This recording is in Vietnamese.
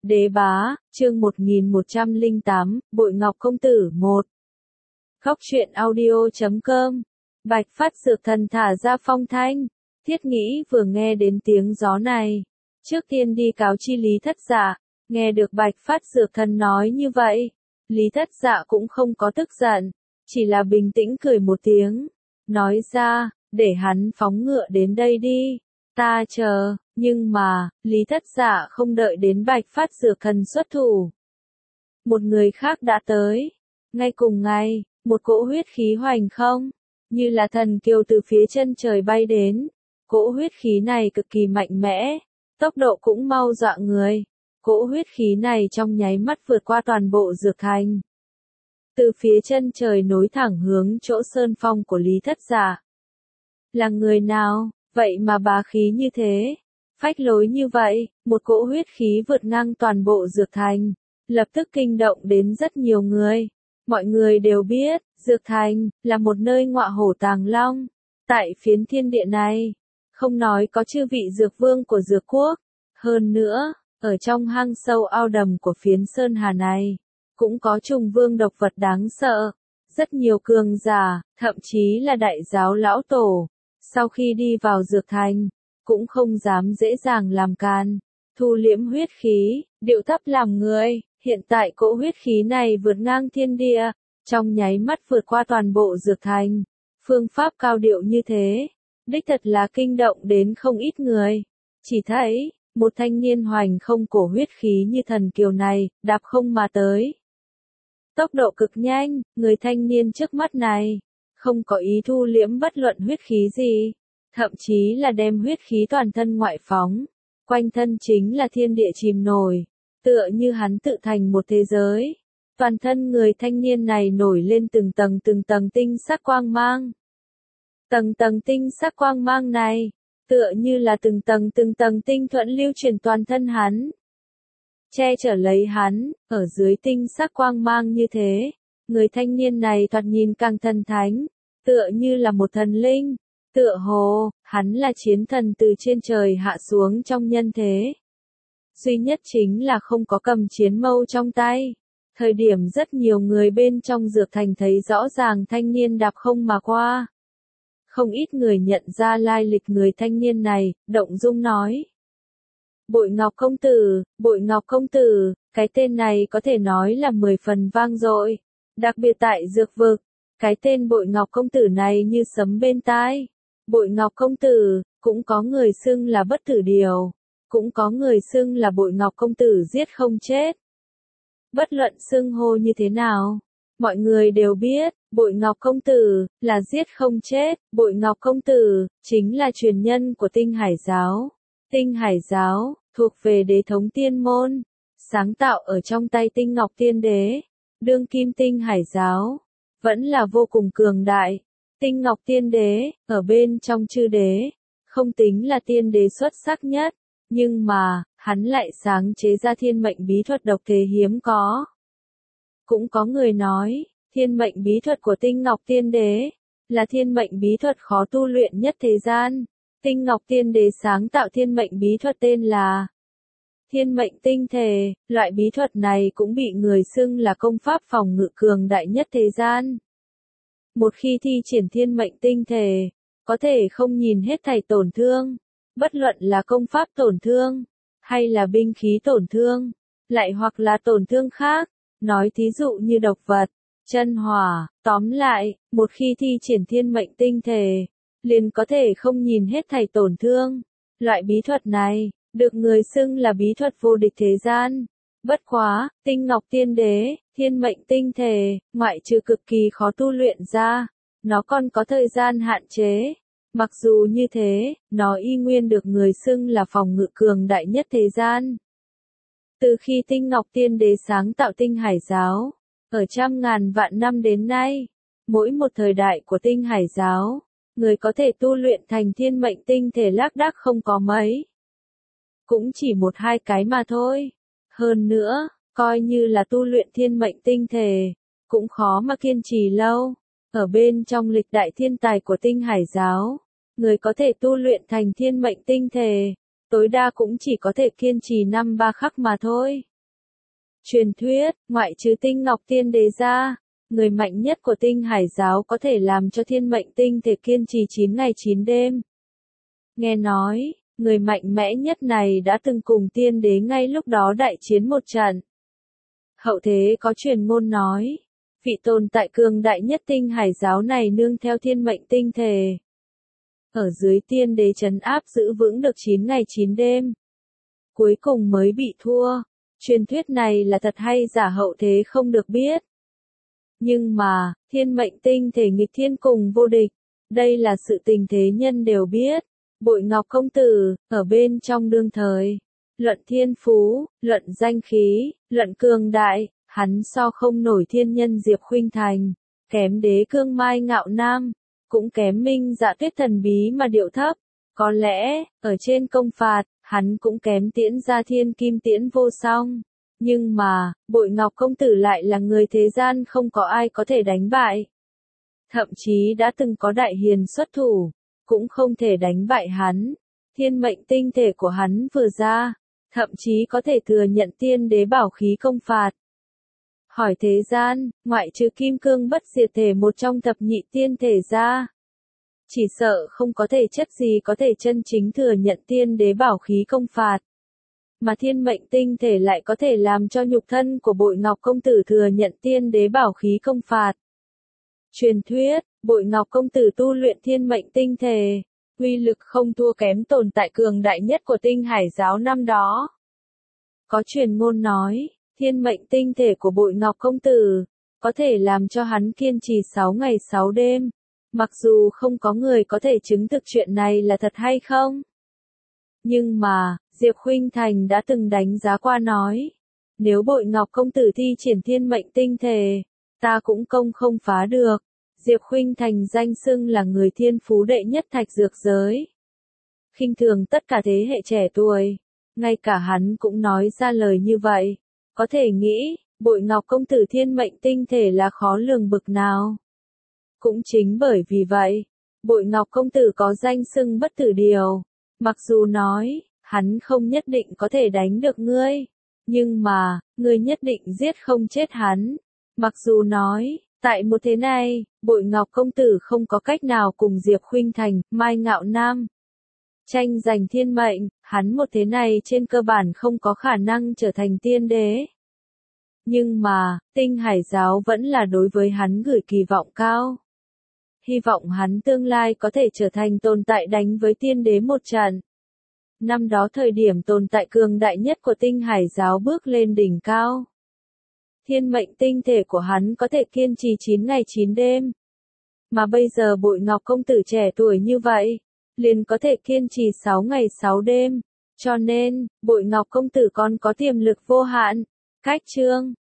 Đế bá, chương 1108, Bội Ngọc Công Tử 1. Khóc chuyện audio.com. Bạch Phát Dược Thần thả ra phong thanh. Thiết Nghĩ vừa nghe đến tiếng gió này. Trước tiên đi cáo chi Lý Thất Dạ. Nghe được Bạch Phát Dược Thần nói như vậy. Lý Thất Dạ cũng không có tức giận. Chỉ là bình tĩnh cười một tiếng. Nói ra, để hắn phóng ngựa đến đây đi. Ta chờ, nhưng mà, Lý Thất Dạ không đợi đến Bạch Phát Dược Thần xuất thủ. Một người khác đã tới. Ngay cùng ngày, một cỗ huyết khí hoành không, như là thần kiều từ phía chân trời bay đến. Cỗ huyết khí này cực kỳ mạnh mẽ, tốc độ cũng mau dọa người. Cỗ huyết khí này trong nháy mắt vượt qua toàn bộ dược thành. Từ phía chân trời nối thẳng hướng chỗ sơn phong của Lý Thất Dạ. Là người nào? Vậy mà bá khí như thế, phách lối như vậy, một cỗ huyết khí vượt ngang toàn bộ dược thành, lập tức kinh động đến rất nhiều người. Mọi người đều biết, dược thành là một nơi ngọa hổ tàng long. Tại phiến thiên địa này, không nói có chư vị dược vương của dược quốc, hơn nữa, ở trong hang sâu ao đầm của phiến sơn hà này, cũng có trùng vương độc vật đáng sợ. Rất nhiều cường giả, thậm chí là đại giáo lão tổ. Sau khi đi vào dược thành, cũng không dám dễ dàng làm can, thu liễm huyết khí, điệu thấp làm người. Hiện tại cỗ huyết khí này vượt ngang thiên địa, trong nháy mắt vượt qua toàn bộ dược thành. Phương pháp cao điệu như thế, đích thật là kinh động đến không ít người. Chỉ thấy, một thanh niên hoành không cổ huyết khí như thần kiều này, đạp không mà tới. Tốc độ cực nhanh, người thanh niên trước mắt này không có ý thu liễm bất luận huyết khí gì, thậm chí là đem huyết khí toàn thân ngoại phóng, quanh thân chính là thiên địa chìm nổi, tựa như hắn tự thành một thế giới. Toàn thân người thanh niên này nổi lên từng tầng tinh sắc quang mang. Tầng tinh sắc quang mang này, tựa như là từng tầng tinh thuẫn lưu truyền toàn thân hắn, che chở lấy hắn. Ở dưới tinh sắc quang mang như thế, người thanh niên này thoạt nhìn càng thần thánh, tựa như là một thần linh, tựa hồ, hắn là chiến thần từ trên trời hạ xuống trong nhân thế. Duy nhất chính là không có cầm chiến mâu trong tay. Thời điểm rất nhiều người bên trong dược thành thấy rõ ràng thanh niên đạp không mà qua. Không ít người nhận ra lai lịch người thanh niên này, động dung nói. Bội Ngọc Công Tử, cái tên này có thể nói là 10 phần vang dội. Đặc biệt tại dược vực, cái tên Bội Ngọc Công Tử này như sấm bên tai. Bội Ngọc Công Tử, cũng có người xưng là bất tử điều, cũng có người xưng là Bội Ngọc Công Tử giết không chết. Bất luận xưng hô như thế nào, mọi người đều biết, Bội Ngọc Công Tử là giết không chết. Bội Ngọc Công Tử chính là truyền nhân của Tinh Hải Giáo. Tinh Hải Giáo thuộc về đế thống tiên môn, sáng tạo ở trong tay Tinh Ngọc Tiên Đế. Đương kim Tinh Hải Giáo vẫn là vô cùng cường đại. Tinh Ngọc Tiên Đế ở bên trong chư đế, không tính là tiên đế xuất sắc nhất, nhưng mà hắn lại sáng chế ra thiên mệnh bí thuật độc thế hiếm có. Cũng có người nói, thiên mệnh bí thuật của Tinh Ngọc Tiên Đế là thiên mệnh bí thuật khó tu luyện nhất thế gian. Tinh Ngọc Tiên Đế sáng tạo thiên mệnh bí thuật tên là Thiên Mệnh Tinh Thể. Loại bí thuật này cũng bị người xưng là công pháp phòng ngự cường đại nhất thế gian. Một khi thi triển thiên mệnh tinh thể, có thể không nhìn hết thảy tổn thương, bất luận là công pháp tổn thương, hay là binh khí tổn thương, lại hoặc là tổn thương khác, nói thí dụ như độc vật, chân hỏa. Tóm lại, một khi thi triển thiên mệnh tinh thể, liền có thể không nhìn hết thảy tổn thương. Loại bí thuật này, được người xưng là bí thuật vô địch thế gian. Bất quá, Tinh Ngọc Tiên Đế, thiên mệnh tinh thể, ngoại trừ cực kỳ khó tu luyện ra, nó còn có thời gian hạn chế. Mặc dù như thế, nó y nguyên được người xưng là phòng ngự cường đại nhất thế gian. Từ khi Tinh Ngọc Tiên Đế sáng tạo Tinh Hải Giáo, ở trăm ngàn vạn năm đến nay, mỗi một thời đại của Tinh Hải Giáo, người có thể tu luyện thành thiên mệnh tinh thể lác đác không có mấy. Cũng chỉ một hai cái mà thôi. Hơn nữa, coi như là tu luyện thiên mệnh tinh thể, cũng khó mà kiên trì lâu. Ở bên trong lịch đại thiên tài của Tinh Hải Giáo, người có thể tu luyện thành thiên mệnh tinh thể, tối đa cũng chỉ có thể kiên trì 5-3 khắc mà thôi. Truyền thuyết, ngoại trừ Tinh Ngọc Tiên Đế ra, người mạnh nhất của Tinh Hải giáo có thể làm cho thiên mệnh tinh thể kiên trì 9 ngày 9 đêm. Nghe nói, người mạnh mẽ nhất này đã từng cùng tiên đế ngay lúc đó đại chiến một trận. Hậu thế có truyền ngôn nói, vị tồn tại cường đại nhất Tinh Hải giáo này nương theo thiên mệnh tinh thể. Ở dưới tiên đế trấn áp giữ vững được 9 ngày 9 đêm. Cuối cùng mới bị thua. Truyền thuyết này là thật hay giả hậu thế không được biết. Nhưng mà, thiên mệnh tinh thể nghịch thiên cùng vô địch. Đây là sự tình thế nhân đều biết. Bội Ngọc công tử, ở bên trong đương thời. Luận thiên phú, luận danh khí, luận cường đại, hắn so không nổi thiên nhân Diệp Khuynh Thành. Kém đế cương Mai Ngạo Nam. Cũng kém Minh Dạ Tuyết thần bí mà điệu thấp. Có lẽ, ở trên công phạt, hắn cũng kém Tiễn Gia Thiên Kim Tiễn Vô Song. Nhưng mà, Bội Ngọc công tử lại là người thế gian không có ai có thể đánh bại. Thậm chí đã từng có đại hiền xuất thủ, cũng không thể đánh bại hắn. Thiên mệnh tinh thể của hắn vừa ra, thậm chí có thể thừa nhận tiên đế bảo khí công phạt. Hỏi thế gian, ngoại trừ kim cương bất diệt thể một trong thập nhị tiên thể ra, chỉ sợ không có thể chất gì có thể chân chính thừa nhận tiên đế bảo khí công phạt. Mà thiên mệnh tinh thể lại có thể làm cho nhục thân của Bội Ngọc công tử thừa nhận tiên đế bảo khí công phạt. Truyền thuyết, Bội Ngọc công tử tu luyện thiên mệnh tinh thể, uy lực không thua kém tồn tại cường đại nhất của Tinh Hải giáo năm đó. Có truyền ngôn nói, thiên mệnh tinh thể của Bội Ngọc công tử, có thể làm cho hắn kiên trì 6 ngày 6 đêm. Mặc dù không có người có thể chứng thực chuyện này là thật hay không. Nhưng mà, Diệp Khuynh Thành đã từng đánh giá qua nói. Nếu Bội Ngọc công tử thi triển thiên mệnh tinh thể, ta cũng công không phá được. Diệp Khuynh Thành danh xưng là người thiên phú đệ nhất thạch dược giới. Khinh thường tất cả thế hệ trẻ tuổi. Ngay cả hắn cũng nói ra lời như vậy. Có thể nghĩ, Bội Ngọc công tử thiên mệnh tinh thể là khó lường bực nào. Cũng chính bởi vì vậy, Bội Ngọc công tử có danh xưng bất tử điều. Mặc dù nói, hắn không nhất định có thể đánh được ngươi. Nhưng mà, ngươi nhất định giết không chết hắn. Mặc dù nói, tại một thế này, Bội Ngọc công tử không có cách nào cùng Diệp Khuynh Thành, Mai Ngạo Nam tranh giành thiên mệnh, hắn một thế này trên cơ bản không có khả năng trở thành tiên đế. Nhưng mà, Tinh Hải giáo vẫn là đối với hắn gửi kỳ vọng cao. Hy vọng hắn tương lai có thể trở thành tồn tại đánh với tiên đế một trận. Năm đó thời điểm tồn tại cường đại nhất của Tinh Hải giáo bước lên đỉnh cao. Thiên mệnh tinh thể của hắn có thể kiên trì 9 ngày 9 đêm. Mà bây giờ Bội Ngọc công tử trẻ tuổi như vậy, liền có thể kiên trì 6 ngày 6 đêm. Cho nên, Bội Ngọc công tử còn có tiềm lực vô hạn. Cách chương